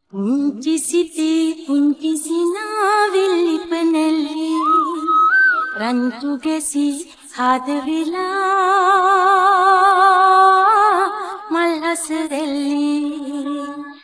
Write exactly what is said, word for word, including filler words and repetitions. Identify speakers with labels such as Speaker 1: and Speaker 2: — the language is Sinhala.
Speaker 1: පුංචි සිතේ පුංචි සිනාවිලි පනලේ රන්තු ගැසී හද වෙලා